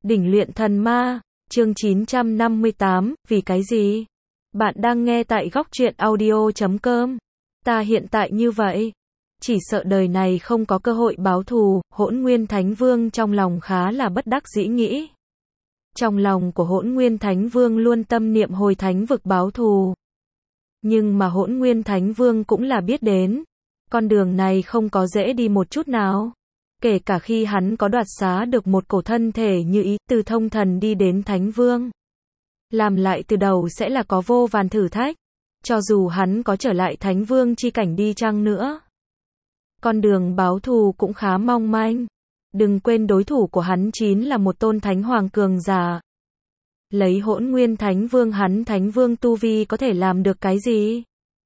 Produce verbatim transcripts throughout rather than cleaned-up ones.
Đỉnh luyện thần ma, chương chín trăm năm mươi tám, vì cái gì? Bạn đang nghe tại góc truyện audio chấm com. Ta hiện tại như vậy, chỉ sợ đời này không có cơ hội báo thù. Hỗn Nguyên Thánh Vương trong lòng khá là bất đắc dĩ nghĩ. Trong lòng của Hỗn Nguyên Thánh Vương luôn tâm niệm hồi thánh vực báo thù. Nhưng mà Hỗn Nguyên Thánh Vương cũng là biết đến, con đường này không có dễ đi một chút nào. Kể cả khi hắn có đoạt xá được một cổ thân thể như ý, từ thông thần đi đến Thánh Vương, làm lại từ đầu sẽ là có vô vàn thử thách. Cho dù hắn có trở lại Thánh Vương chi cảnh đi chăng nữa, con đường báo thù cũng khá mong manh. Đừng quên đối thủ của hắn chính là một tôn Thánh Hoàng cường giả. Lấy Hỗn Nguyên Thánh Vương hắn Thánh Vương tu vi có thể làm được cái gì?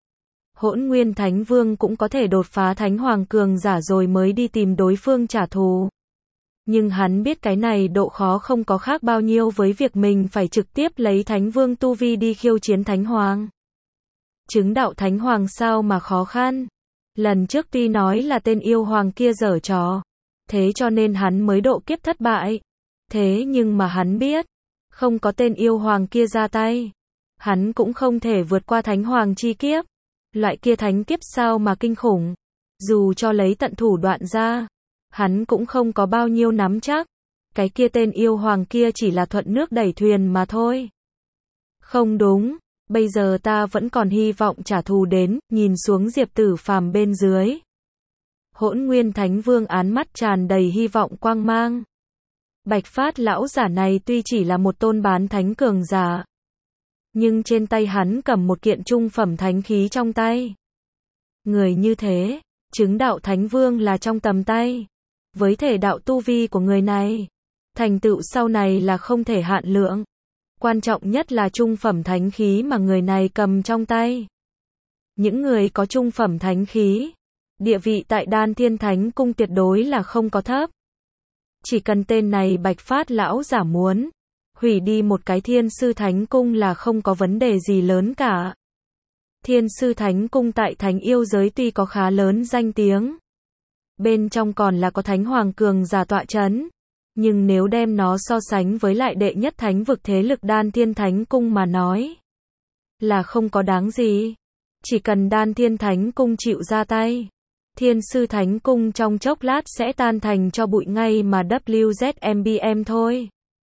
Hỗn Nguyên Thánh Vương cũng có thể đột phá Thánh Hoàng cường giả rồi mới đi tìm đối phương trả thù. Nhưng hắn biết cái này độ khó không có khác bao nhiêu với việc mình phải trực tiếp lấy Thánh Vương tu vi đi khiêu chiến Thánh Hoàng. Chứng đạo Thánh Hoàng sao mà khó khăn? Lần trước tuy nói là tên yêu hoàng kia giở trò, thế cho nên hắn mới độ kiếp thất bại. Thế nhưng mà hắn biết, không có tên yêu hoàng kia ra tay, hắn cũng không thể vượt qua Thánh Hoàng chi kiếp. Loại kia thánh kiếp sao mà kinh khủng. Dù cho lấy tận thủ đoạn ra, hắn cũng không có bao nhiêu nắm chắc. Cái kia tên yêu hoàng kia chỉ là thuận nước đẩy thuyền mà thôi. Không đúng, bây giờ ta vẫn còn hy vọng trả thù đến. Nhìn xuống Diệp Tử Phàm bên dưới, Hỗn Nguyên Thánh Vương án mắt tràn đầy hy vọng quang mang. Bạch Phát lão giả này tuy chỉ là một tôn bán thánh cường giả, nhưng trên tay hắn cầm một kiện trung phẩm thánh khí trong tay. Người như thế, chứng đạo Thánh Vương là trong tầm tay. Với thể đạo tu vi của người này, thành tựu sau này là không thể hạn lượng. Quan trọng nhất là trung phẩm thánh khí mà người này cầm trong tay. Những người có trung phẩm thánh khí, địa vị tại Đan Thiên Thánh Cung tuyệt đối là không có thấp. Chỉ cần tên này Bạch Phát lão giả muốn hủy đi một cái Thiên Sư Thánh Cung là không có vấn đề gì lớn cả. Thiên Sư Thánh Cung tại Thánh Yêu giới tuy có khá lớn danh tiếng, bên trong còn là có Thánh Hoàng cường giả tọa chấn, nhưng nếu đem nó so sánh với lại đệ nhất thánh vực thế lực Đan Thiên Thánh Cung mà nói, là không có đáng gì. Chỉ cần Đan Thiên Thánh Cung chịu ra tay, Thiên Sư Thánh Cung trong chốc lát sẽ tan thành cho bụi ngay mà W Z M B M thôi.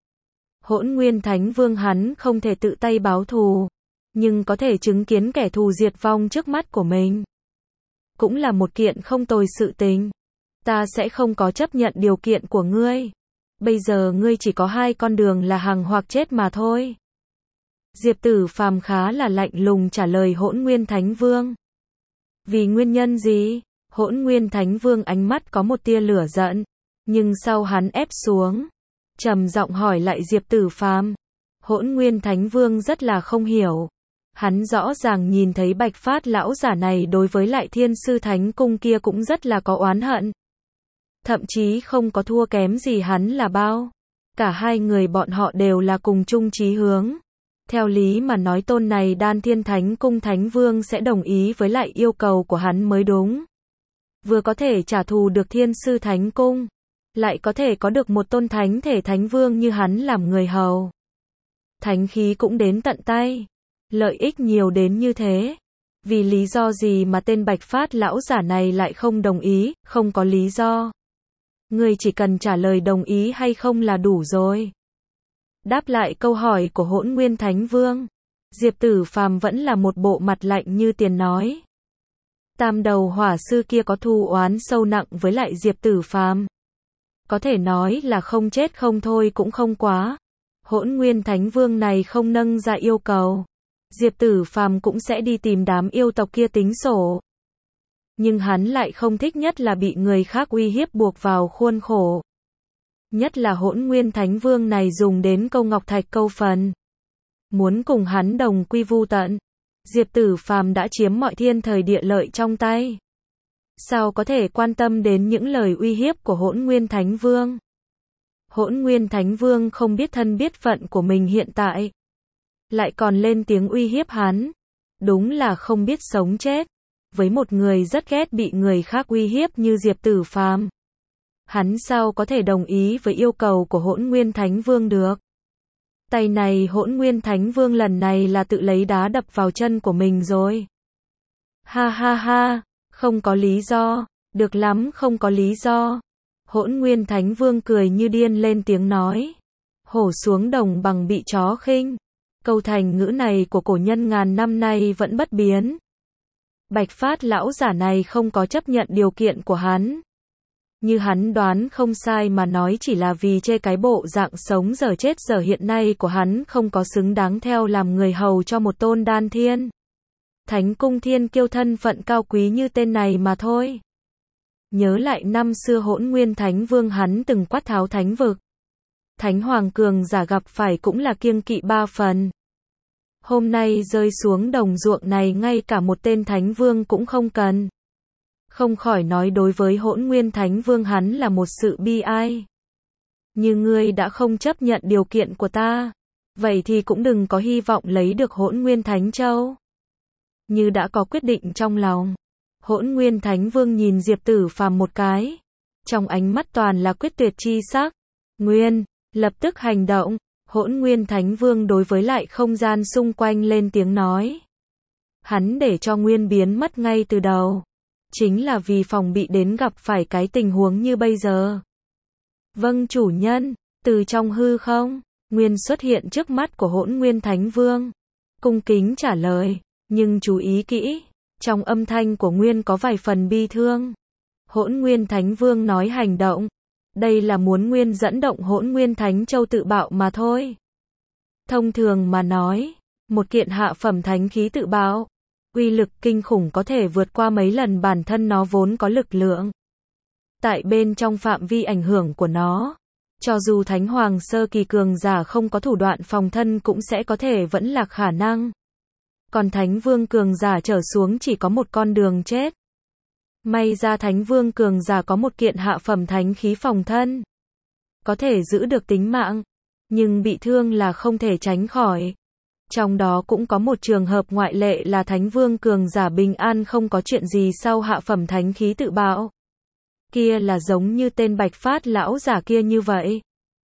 Hỗn Nguyên Thánh Vương hắn không thể tự tay báo thù, nhưng có thể chứng kiến kẻ thù diệt vong trước mắt của mình, cũng là một kiện không tồi sự tình. Ta sẽ không có chấp nhận điều kiện của ngươi. Bây giờ ngươi chỉ có hai con đường là hằng hoặc chết mà thôi. Diệp Tử Phàm khá là lạnh lùng trả lời Hỗn Nguyên Thánh Vương. Vì nguyên nhân gì? Hỗn Nguyên Thánh Vương ánh mắt có một tia lửa giận, nhưng sau hắn ép xuống, trầm giọng hỏi lại Diệp Tử Phàm. Hỗn Nguyên Thánh Vương rất là không hiểu. Hắn rõ ràng nhìn thấy Bạch Phát lão giả này đối với lại Thiên Sư Thánh Cung kia cũng rất là có oán hận. Thậm chí không có thua kém gì hắn là bao. Cả hai người bọn họ đều là cùng chung chí hướng. Theo lý mà nói tôn này Đan Thiên Thánh Cung Thánh Vương sẽ đồng ý với lại yêu cầu của hắn mới đúng. Vừa có thể trả thù được Thiên Sư Thánh Cung, lại có thể có được một tôn thánh thể Thánh Vương như hắn làm người hầu. Thánh khí cũng đến tận tay. Lợi ích nhiều đến như thế. Vì lý do gì mà tên Bạch Phát lão giả này lại không đồng ý? Không có lý do. Ngươi chỉ cần trả lời đồng ý hay không là đủ rồi. Đáp lại câu hỏi của Hỗn Nguyên Thánh Vương, Diệp Tử Phàm vẫn là một bộ mặt lạnh như tiền nói. Tam đầu hỏa sư kia có thù oán sâu nặng với lại Diệp Tử Phàm. Có thể nói là không chết không thôi cũng không quá. Hỗn Nguyên Thánh Vương này không nâng ra yêu cầu, Diệp Tử Phàm cũng sẽ đi tìm đám yêu tộc kia tính sổ. Nhưng hắn lại không thích nhất là bị người khác uy hiếp buộc vào khuôn khổ. Nhất là Hỗn Nguyên Thánh Vương này dùng đến câu ngọc thạch câu phần, muốn cùng hắn đồng quy vu tận. Diệp Tử Phàm đã chiếm mọi thiên thời địa lợi trong tay, sao có thể quan tâm đến những lời uy hiếp của Hỗn Nguyên Thánh Vương. Hỗn Nguyên Thánh Vương không biết thân biết phận của mình hiện tại, lại còn lên tiếng uy hiếp hắn. Đúng là không biết sống chết. Với một người rất ghét bị người khác uy hiếp như Diệp Tử Phàm, Hắn sao có thể đồng ý với yêu cầu của Hỗn Nguyên Thánh Vương được? Tay này Hỗn Nguyên Thánh Vương lần này là tự lấy đá đập vào chân của mình rồi. Ha ha ha, không có lý do, được lắm không có lý do. Hỗn Nguyên Thánh Vương cười như điên lên tiếng nói. Hổ xuống đồng bằng bị chó khinh. Câu thành ngữ này của cổ nhân ngàn năm nay vẫn bất biến. Bạch Phát lão giả này không có chấp nhận điều kiện của hắn. Như hắn đoán không sai mà nói chỉ là vì chê cái bộ dạng sống giờ chết giờ hiện nay của hắn không có xứng đáng theo làm người hầu cho một tôn đan thiên. Thánh cung thiên kiêu thân phận cao quý như tên này mà thôi. Nhớ lại năm xưa Hỗn Nguyên Thánh Vương hắn từng quát tháo thánh vực. Thánh Hoàng cường giả gặp phải cũng là kiêng kỵ ba phần. Hôm nay rơi xuống đồng ruộng này ngay cả một tên Thánh Vương cũng không cần. Không khỏi nói đối với Hỗn Nguyên Thánh Vương hắn là một sự bi ai. Như ngươi đã không chấp nhận điều kiện của ta, vậy thì cũng đừng có hy vọng lấy được Hỗn Nguyên Thánh Châu. Như đã có quyết định trong lòng, Hỗn Nguyên Thánh Vương nhìn Diệp Tử Phàm một cái, trong ánh mắt toàn là quyết tuyệt chi sắc. Nguyên, lập tức hành động. Hỗn Nguyên Thánh Vương đối với lại không gian xung quanh lên tiếng nói. Hắn để cho Nguyên biến mất ngay từ đầu, chính là vì phòng bị đến gặp phải cái tình huống như bây giờ. Vâng chủ nhân. Từ trong hư không, Nguyên xuất hiện trước mắt của Hỗn Nguyên Thánh Vương, cung kính trả lời, nhưng chú ý kỹ, trong âm thanh của Nguyên có vài phần bi thương. Hỗn Nguyên Thánh Vương nói hành động, đây là muốn Nguyên dẫn động Hỗn Nguyên Thánh Châu tự bạo mà thôi. Thông thường mà nói, một kiện hạ phẩm thánh khí tự bạo, uy lực kinh khủng có thể vượt qua mấy lần bản thân nó vốn có lực lượng. Tại bên trong phạm vi ảnh hưởng của nó, cho dù Thánh Hoàng sơ kỳ cường giả không có thủ đoạn phòng thân cũng sẽ có thể vẫn là khả năng. Còn Thánh Vương cường giả trở xuống chỉ có một con đường chết. May ra Thánh Vương cường giả có một kiện hạ phẩm thánh khí phòng thân, có thể giữ được tính mạng, nhưng bị thương là không thể tránh khỏi. Trong đó cũng có một trường hợp ngoại lệ là Thánh Vương cường giả bình an không có chuyện gì sau hạ phẩm thánh khí tự bạo. Kia là giống như tên Bạch Phát lão giả kia như vậy.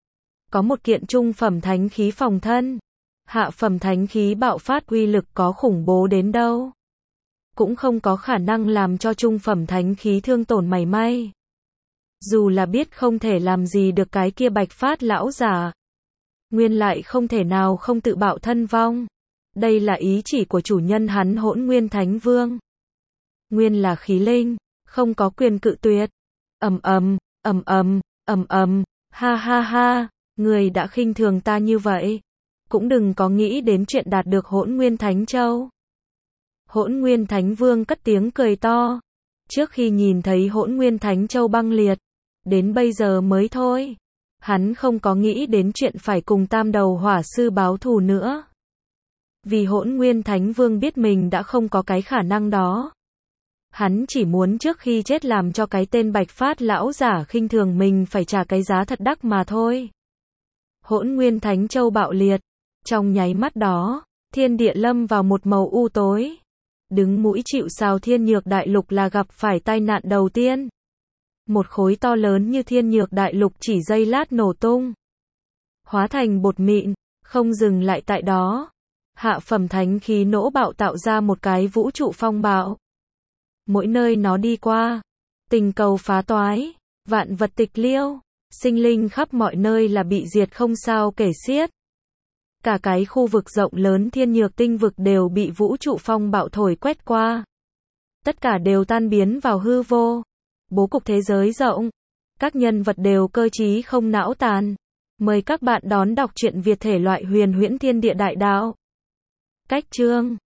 Có một kiện trung phẩm thánh khí phòng thân, hạ phẩm thánh khí bạo phát uy lực có khủng bố đến đâu, cũng không có khả năng làm cho trung phẩm thánh khí thương tổn mảy may. Dù là biết không thể làm gì được cái kia Bạch Phát lão giả, Nguyên lại không thể nào không tự bạo thân vong. Đây là ý chỉ của chủ nhân hắn Hỗn Nguyên Thánh Vương. Nguyên là khí linh, không có quyền cự tuyệt. Ầm ầm, ầm ầm, ầm ầm, ha ha ha, người đã khinh thường ta như vậy, cũng đừng có nghĩ đến chuyện đạt được Hỗn Nguyên Thánh Châu. Hỗn Nguyên Thánh Vương cất tiếng cười to. Trước khi nhìn thấy Hỗn Nguyên Thánh Châu băng liệt, đến bây giờ mới thôi, hắn không có nghĩ đến chuyện phải cùng Tam Đầu Hỏa Sư báo thù nữa. Vì Hỗn Nguyên Thánh Vương biết mình đã không có cái khả năng đó. Hắn chỉ muốn trước khi chết làm cho cái tên Bạch Phát lão giả khinh thường mình phải trả cái giá thật đắt mà thôi. Hỗn Nguyên Thánh Châu bạo liệt, trong nháy mắt đó, thiên địa lâm vào một màu u tối. Đứng mũi chịu sào Thiên Nhược Đại Lục là gặp phải tai nạn đầu tiên. Một khối to lớn như Thiên Nhược Đại Lục chỉ giây lát nổ tung, hóa thành bột mịn, không dừng lại tại đó. Hạ phẩm thánh khí nổ bạo tạo ra một cái vũ trụ phong bạo. Mỗi nơi nó đi qua, tình cầu phá toái, vạn vật tịch liêu, sinh linh khắp mọi nơi là bị diệt không sao kể xiết. Cả cái khu vực rộng lớn Thiên Nhược Tinh vực đều bị vũ trụ phong bạo thổi quét qua. Tất cả đều tan biến vào hư vô. Bố cục thế giới rộng, các nhân vật đều cơ trí không não tàn. Mời các bạn đón đọc truyện Việt thể loại huyền huyễn thiên địa đại đạo. Cách chương